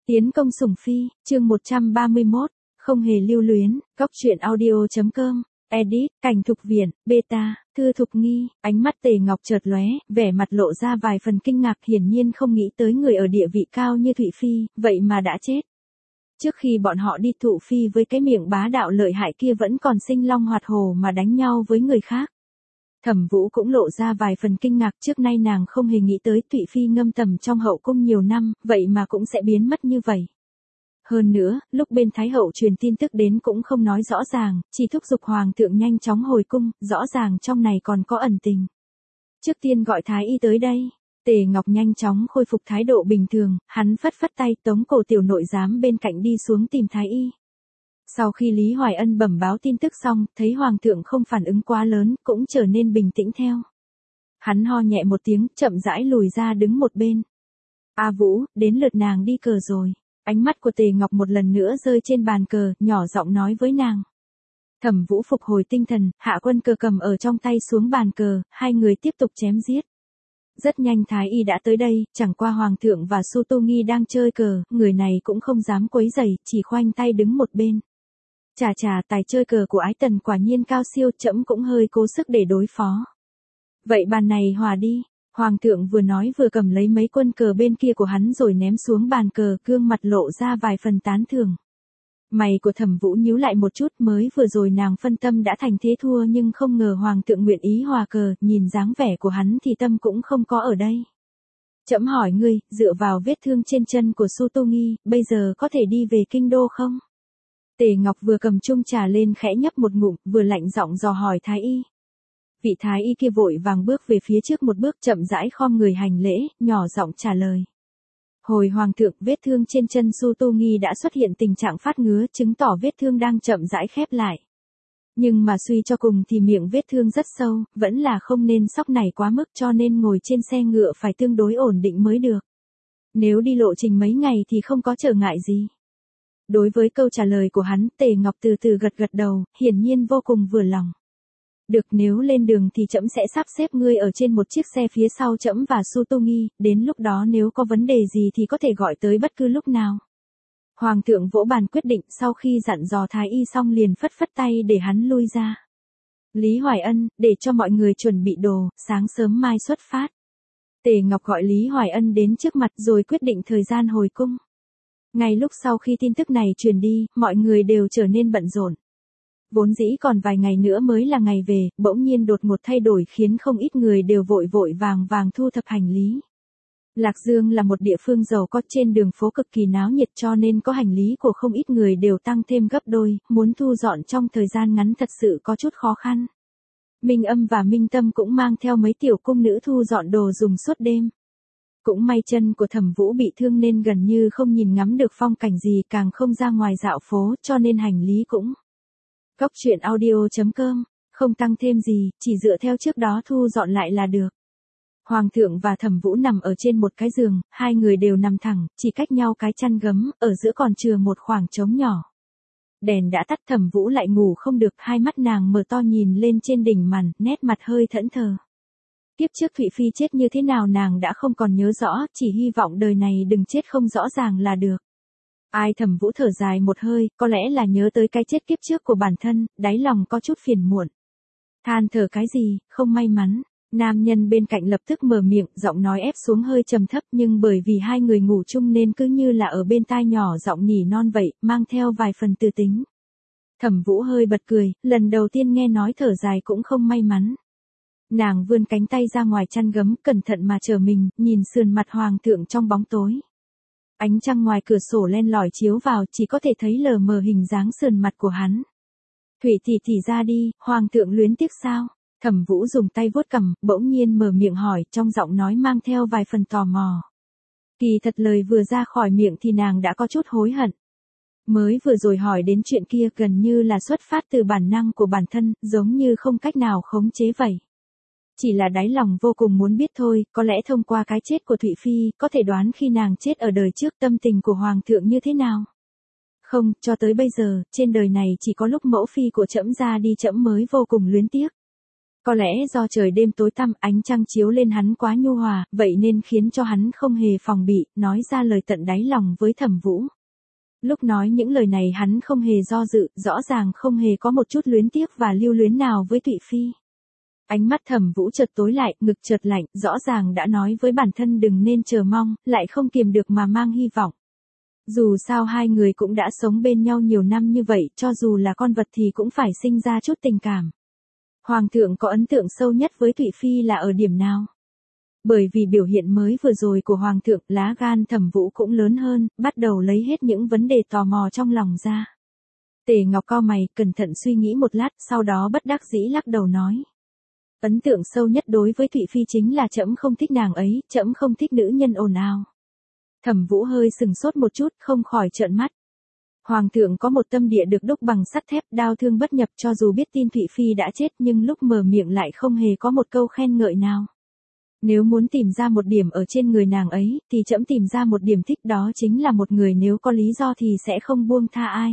Tiến công sủng phi, chương 131, không hề lưu luyến, góc truyện audio.com, edit, cảnh thục viện, beta, thư thục nghi, ánh mắt Tề Ngọc chợt lóe, vẻ mặt lộ ra vài phần kinh ngạc, hiển nhiên không nghĩ tới người ở địa vị cao như Thụy Phi, vậy mà đã chết. Trước khi bọn họ đi Thụ Phi với cái miệng bá đạo lợi hại kia vẫn còn sinh long hoạt hổ mà đánh nhau với người khác. Thẩm Vũ cũng lộ ra vài phần kinh ngạc, trước nay nàng không hề nghĩ tới Thụy Phi ngâm tầm trong hậu cung nhiều năm, vậy mà cũng sẽ biến mất như vậy. Hơn nữa, lúc bên Thái hậu truyền tin tức đến cũng không nói rõ ràng, chỉ thúc giục hoàng thượng nhanh chóng hồi cung, rõ ràng trong này còn có ẩn tình. Trước tiên gọi Thái y tới đây. Tề Ngọc nhanh chóng khôi phục thái độ bình thường, hắn phất phất tay tống cổ tiểu nội giám bên cạnh đi xuống tìm Thái y. Sau khi Lý Hoài Ân bẩm báo tin tức xong, thấy hoàng thượng không phản ứng quá lớn, cũng trở nên bình tĩnh theo. Hắn ho nhẹ một tiếng, chậm rãi lùi ra đứng một bên. A Vũ, đến lượt nàng đi cờ rồi. Ánh mắt của Tề Ngọc một lần nữa rơi trên bàn cờ, nhỏ giọng nói với nàng. Thẩm Vũ phục hồi tinh thần, hạ quân cờ cầm ở trong tay xuống bàn cờ, hai người tiếp tục chém giết. Rất nhanh Thái y đã tới đây, chẳng qua hoàng thượng và Su Tô Nghi đang chơi cờ, người này cũng không dám quấy rầy, chỉ khoanh tay đứng một bên. Chà, tài chơi cờ của Ái Tần quả nhiên cao siêu, trẫm cũng hơi cố sức để đối phó. Vậy bàn này hòa đi. Hoàng thượng vừa nói vừa cầm lấy mấy quân cờ bên kia của hắn rồi ném xuống bàn cờ, gương mặt lộ ra vài phần tán thưởng. Mày của Thẩm Vũ nhíu lại một chút, mới vừa rồi nàng phân tâm đã thành thế thua, nhưng không ngờ hoàng thượng nguyện ý hòa cờ, nhìn dáng vẻ của hắn thì tâm cũng không có ở đây. Trẫm hỏi ngươi, dựa vào vết thương trên chân của Su Tô Nghi, bây giờ có thể đi về kinh đô không? Tề Ngọc vừa cầm chung trà lên khẽ nhấp một ngụm, vừa lạnh giọng dò hỏi Thái y. Vị Thái y kia vội vàng bước về phía trước một bước, chậm rãi khom người hành lễ, nhỏ giọng trả lời. Hồi hoàng thượng, vết thương trên chân Su Tô Nghi đã xuất hiện tình trạng phát ngứa, chứng tỏ vết thương đang chậm rãi khép lại. Nhưng mà suy cho cùng thì miệng vết thương rất sâu, vẫn là không nên sóc này quá mức, cho nên ngồi trên xe ngựa phải tương đối ổn định mới được. Nếu đi lộ trình mấy ngày thì không có trở ngại gì. Đối với câu trả lời của hắn, Tề Ngọc từ từ gật gật đầu, hiển nhiên vô cùng vừa lòng. Được, nếu lên đường thì trẫm sẽ sắp xếp ngươi ở trên một chiếc xe phía sau trẫm và Su Tô Nghi, đến lúc đó nếu có vấn đề gì thì có thể gọi tới bất cứ lúc nào. Hoàng thượng vỗ bàn quyết định, sau khi dặn dò Thái y xong liền phất phất tay để hắn lui ra. Lý Hoài Ân, để cho mọi người chuẩn bị đồ, sáng sớm mai xuất phát. Tề Ngọc gọi Lý Hoài Ân đến trước mặt rồi quyết định thời gian hồi cung. Ngay lúc sau khi tin tức này truyền đi, mọi người đều trở nên bận rộn. Vốn dĩ còn vài ngày nữa mới là ngày về, bỗng nhiên đột ngột thay đổi khiến không ít người đều vội vàng thu thập hành lý. Lạc Dương là một địa phương giàu có, trên đường phố cực kỳ náo nhiệt, cho nên có hành lý của không ít người đều tăng thêm gấp đôi, muốn thu dọn trong thời gian ngắn thật sự có chút khó khăn. Minh Âm và Minh Tâm cũng mang theo mấy tiểu cung nữ thu dọn đồ dùng suốt đêm. Cũng may chân của Thẩm Vũ bị thương nên gần như không nhìn ngắm được phong cảnh gì, càng không ra ngoài dạo phố, cho nên hành lý cũng. Góc truyện audio.com, không tăng thêm gì, chỉ dựa theo trước đó thu dọn lại là được. Hoàng thượng và Thẩm Vũ nằm ở trên một cái giường, hai người đều nằm thẳng, chỉ cách nhau cái chăn gấm, ở giữa còn chừa một khoảng trống nhỏ. Đèn đã tắt, Thẩm Vũ lại ngủ không được, hai mắt nàng mở to nhìn lên trên đỉnh màn, nét mặt hơi thẫn thờ. Kiếp trước Thụy Phi chết như thế nào nàng đã không còn nhớ rõ, chỉ hy vọng đời này đừng chết không rõ ràng là được. Ai, Thẩm Vũ thở dài một hơi, có lẽ là nhớ tới cái chết kiếp trước của bản thân, đáy lòng có chút phiền muộn. Than thở cái gì, không may mắn. Nam nhân bên cạnh lập tức mở miệng, giọng nói ép xuống hơi trầm thấp, nhưng bởi vì hai người ngủ chung nên cứ như là ở bên tai nhỏ giọng nỉ non vậy, mang theo vài phần tư tính. Thẩm Vũ hơi bật cười, lần đầu tiên nghe nói thở dài cũng không may mắn. Nàng vươn cánh tay ra ngoài chăn gấm, cẩn thận mà trở mình, nhìn sườn mặt hoàng thượng trong bóng tối. Ánh trăng ngoài cửa sổ len lỏi chiếu vào, chỉ có thể thấy lờ mờ hình dáng sườn mặt của hắn. Thủy tỷ ra đi, hoàng thượng luyến tiếc sao? Thẩm Vũ dùng tay vuốt cằm, bỗng nhiên mở miệng hỏi, trong giọng nói mang theo vài phần tò mò. Kỳ thật lời vừa ra khỏi miệng thì nàng đã có chút hối hận. Mới vừa rồi hỏi đến chuyện kia gần như là xuất phát từ bản năng của bản thân, giống như không cách nào khống chế vậy. Chỉ là đáy lòng vô cùng muốn biết thôi, có lẽ thông qua cái chết của Thụy Phi, có thể đoán khi nàng chết ở đời trước tâm tình của hoàng thượng như thế nào. Không, cho tới bây giờ, trên đời này chỉ có lúc mẫu phi của trẫm ra đi trẫm mới vô cùng luyến tiếc. Có lẽ do trời đêm tối tăm, ánh trăng chiếu lên hắn quá nhu hòa, vậy nên khiến cho hắn không hề phòng bị, nói ra lời tận đáy lòng với Thẩm Vũ. Lúc nói những lời này hắn không hề do dự, rõ ràng không hề có một chút luyến tiếc và lưu luyến nào với Thụy Phi. Ánh mắt Thẩm Vũ chợt tối lại, ngực chợt lạnh, rõ ràng đã nói với bản thân đừng nên chờ mong, lại không kiềm được mà mang hy vọng. Dù sao hai người cũng đã sống bên nhau nhiều năm như vậy, cho dù là con vật thì cũng phải sinh ra chút tình cảm. Hoàng thượng có ấn tượng sâu nhất với Thụy Phi là ở điểm nào? Bởi vì biểu hiện mới vừa rồi của Hoàng thượng, lá gan Thẩm Vũ cũng lớn hơn, bắt đầu lấy hết những vấn đề tò mò trong lòng ra. Tề Ngọc cau mày, cẩn thận suy nghĩ một lát, sau đó bất đắc dĩ lắc đầu nói. Ấn tượng sâu nhất đối với Thụy Phi chính là trẫm không thích nàng ấy, trẫm không thích nữ nhân ồn ào. Thẩm Vũ hơi sừng sốt một chút, không khỏi trợn mắt. Hoàng thượng có một tâm địa được đúc bằng sắt thép, đao thương bất nhập, cho dù biết tin Thụy Phi đã chết nhưng lúc mở miệng lại không hề có một câu khen ngợi nào. Nếu muốn tìm ra một điểm ở trên người nàng ấy, thì trẫm tìm ra một điểm thích, đó chính là một người nếu có lý do thì sẽ không buông tha ai.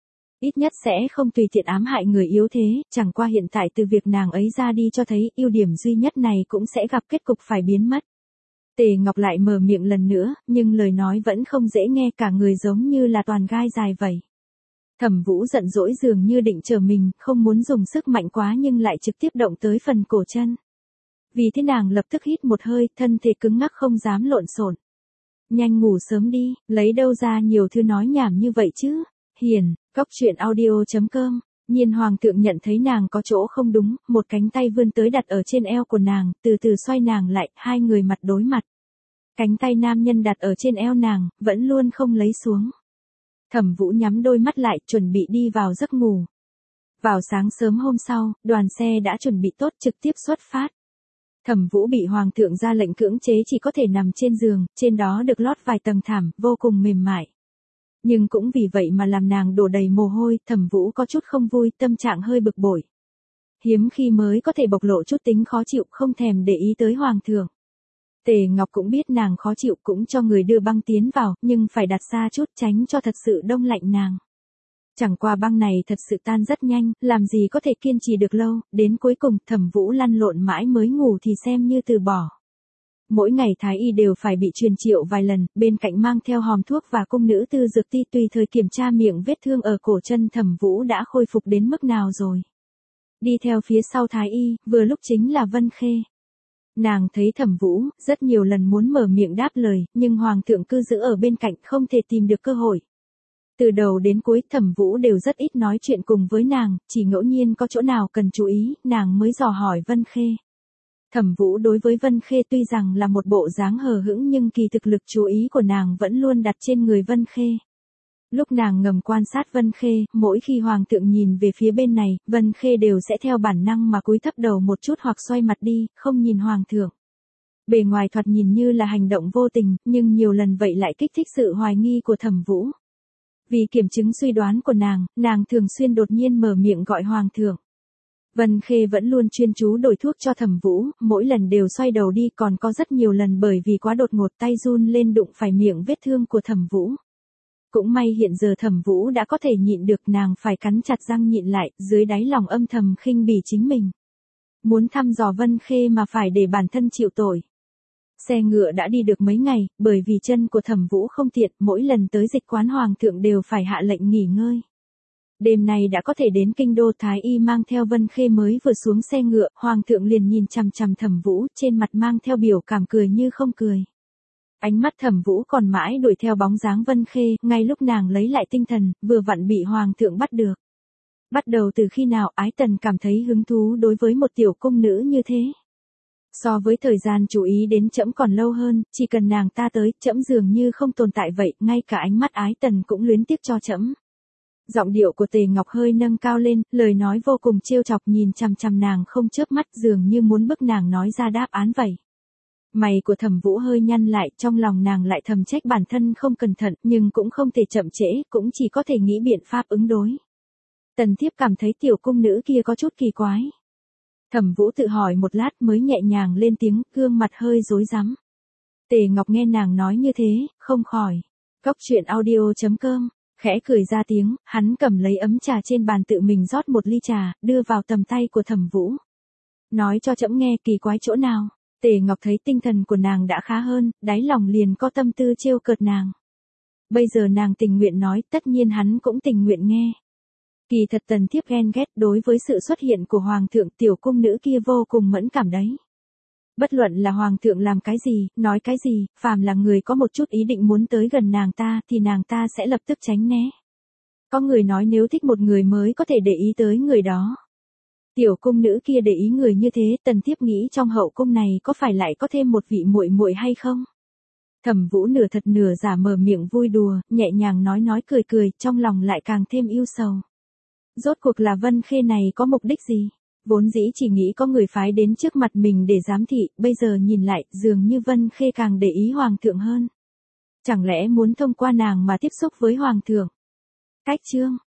Ít nhất sẽ không tùy tiện ám hại người yếu thế, chẳng qua hiện tại từ việc nàng ấy ra đi cho thấy ưu điểm duy nhất này cũng sẽ gặp kết cục phải biến mất. Tề Ngọc lại mở miệng lần nữa, nhưng lời nói vẫn không dễ nghe, cả người giống như là toàn gai dài vậy. Thẩm Vũ giận dỗi dường như định trở mình, không muốn dùng sức mạnh quá nhưng lại trực tiếp động tới phần cổ chân. Vì thế nàng lập tức hít một hơi, thân thể cứng ngắc không dám lộn xộn. Nhanh ngủ sớm đi, lấy đâu ra nhiều thứ nói nhảm như vậy chứ? Hiền, cốc truyện audio.com. Nhiên Hoàng thượng nhận thấy nàng có chỗ không đúng, một cánh tay vươn tới đặt ở trên eo của nàng, từ từ xoay nàng lại, hai người mặt đối mặt. Cánh tay nam nhân đặt ở trên eo nàng, vẫn luôn không lấy xuống. Thẩm Vũ nhắm đôi mắt lại, chuẩn bị đi vào giấc ngủ. Vào sáng sớm hôm sau, đoàn xe đã chuẩn bị tốt, trực tiếp xuất phát. Thẩm Vũ bị Hoàng thượng ra lệnh cưỡng chế chỉ có thể nằm trên giường, trên đó được lót vài tầng thảm, vô cùng mềm mại. Nhưng cũng vì vậy mà làm nàng đổ đầy mồ hôi, Thẩm Vũ có chút không vui, tâm trạng hơi bực bội. Hiếm khi mới có thể bộc lộ chút tính khó chịu, không thèm để ý tới Hoàng thượng. Tề Ngọc cũng biết nàng khó chịu, cũng cho người đưa băng tiến vào, nhưng phải đặt xa chút, tránh cho thật sự đông lạnh nàng. Chẳng qua băng này thật sự tan rất nhanh, làm gì có thể kiên trì được lâu, đến cuối cùng Thẩm Vũ lăn lộn mãi mới ngủ thì xem như từ bỏ. Mỗi ngày thái y đều phải bị truyền triệu vài lần, bên cạnh mang theo hòm thuốc và cung nữ tư dược ti, tùy thời kiểm tra miệng vết thương ở cổ chân Thẩm Vũ đã khôi phục đến mức nào rồi. Đi theo phía sau thái y, vừa lúc chính là Vân Khê. Nàng thấy Thẩm Vũ, rất nhiều lần muốn mở miệng đáp lời, nhưng Hoàng thượng cứ giữ ở bên cạnh, không thể tìm được cơ hội. Từ đầu đến cuối Thẩm Vũ đều rất ít nói chuyện cùng với nàng, chỉ ngẫu nhiên có chỗ nào cần chú ý, nàng mới dò hỏi Vân Khê. Thẩm Vũ đối với Vân Khê tuy rằng là một bộ dáng hờ hững nhưng kỳ thực lực chú ý của nàng vẫn luôn đặt trên người Vân Khê. Lúc nàng ngầm quan sát Vân Khê, mỗi khi Hoàng thượng nhìn về phía bên này, Vân Khê đều sẽ theo bản năng mà cúi thấp đầu một chút hoặc xoay mặt đi, không nhìn Hoàng thượng. Bề ngoài thoạt nhìn như là hành động vô tình, nhưng nhiều lần vậy lại kích thích sự hoài nghi của Thẩm Vũ. Vì kiểm chứng suy đoán của nàng thường xuyên đột nhiên mở miệng gọi Hoàng thượng. Vân Khê vẫn luôn chuyên chú đổi thuốc cho Thẩm Vũ, mỗi lần đều xoay đầu đi, còn có rất nhiều lần bởi vì quá đột ngột tay run lên đụng phải miệng vết thương của Thẩm Vũ. Cũng may hiện giờ Thẩm Vũ đã có thể nhịn được, nàng phải cắn chặt răng nhịn lại, dưới đáy lòng âm thầm khinh bỉ chính mình. Muốn thăm dò Vân Khê mà phải để bản thân chịu tội. Xe ngựa đã đi được mấy ngày, bởi vì chân của Thẩm Vũ không tiện, mỗi lần tới dịch quán Hoàng thượng đều phải hạ lệnh nghỉ ngơi. Đêm nay đã có thể đến kinh đô, thái y mang theo Vân Khê mới vừa xuống xe ngựa, Hoàng thượng liền nhìn chằm chằm Thẩm Vũ, trên mặt mang theo biểu cảm cười như không cười. Ánh mắt Thẩm Vũ còn mãi đuổi theo bóng dáng Vân Khê, ngay lúc nàng lấy lại tinh thần, vừa vặn bị Hoàng thượng bắt được. Bắt đầu từ khi nào Ái Tần cảm thấy hứng thú đối với một tiểu cung nữ như thế? So với thời gian chú ý đến trẫm còn lâu hơn, chỉ cần nàng ta tới, trẫm dường như không tồn tại vậy, ngay cả ánh mắt Ái Tần cũng luyến tiếc cho trẫm. Giọng điệu của Tề Ngọc hơi nâng cao lên, lời nói vô cùng trêu chọc, nhìn chằm chằm nàng không chớp mắt, dường như muốn bức nàng nói ra đáp án vậy. Mày của Thẩm Vũ hơi nhăn lại, trong lòng nàng lại thầm trách bản thân không cẩn thận, nhưng cũng không thể chậm trễ, cũng chỉ có thể nghĩ biện pháp ứng đối. Tần thiếp cảm thấy tiểu cung nữ kia có chút kỳ quái. Thẩm Vũ tự hỏi một lát mới nhẹ nhàng lên tiếng, gương mặt hơi rối rắm. Tề Ngọc nghe nàng nói như thế, không khỏi. cốc truyện audio.com, khẽ cười ra tiếng, hắn cầm lấy ấm trà trên bàn tự mình rót một ly trà, đưa vào tầm tay của Thẩm Vũ. Nói cho trẫm nghe kỳ quái chỗ nào. Tề Ngọc thấy tinh thần của nàng đã khá hơn, đáy lòng liền có tâm tư trêu cợt nàng. Bây giờ nàng tình nguyện nói, tất nhiên hắn cũng tình nguyện nghe. Kỳ thật Tần Thiếp ghen ghét đối với sự xuất hiện của Hoàng thượng, tiểu cung nữ kia vô cùng mẫn cảm đấy. Bất luận là Hoàng thượng làm cái gì, nói cái gì, phàm là người có một chút ý định muốn tới gần nàng ta thì nàng ta sẽ lập tức tránh né. Có người nói nếu thích một người mới có thể để ý tới người đó. Tiểu cung nữ kia để ý người như thế, Tần Thiếp nghĩ trong hậu cung này có phải lại có thêm một vị muội muội hay không? Thẩm Vũ nửa thật nửa giả mở miệng vui đùa, nhẹ nhàng nói cười cười, trong lòng lại càng thêm yêu sầu. Rốt cuộc là Vân Khê này có mục đích gì? Vốn dĩ chỉ nghĩ có người phái đến trước mặt mình để giám thị, bây giờ nhìn lại, dường như Vân Khê càng để ý Hoàng thượng hơn. Chẳng lẽ muốn thông qua nàng mà tiếp xúc với Hoàng thượng? Cách chương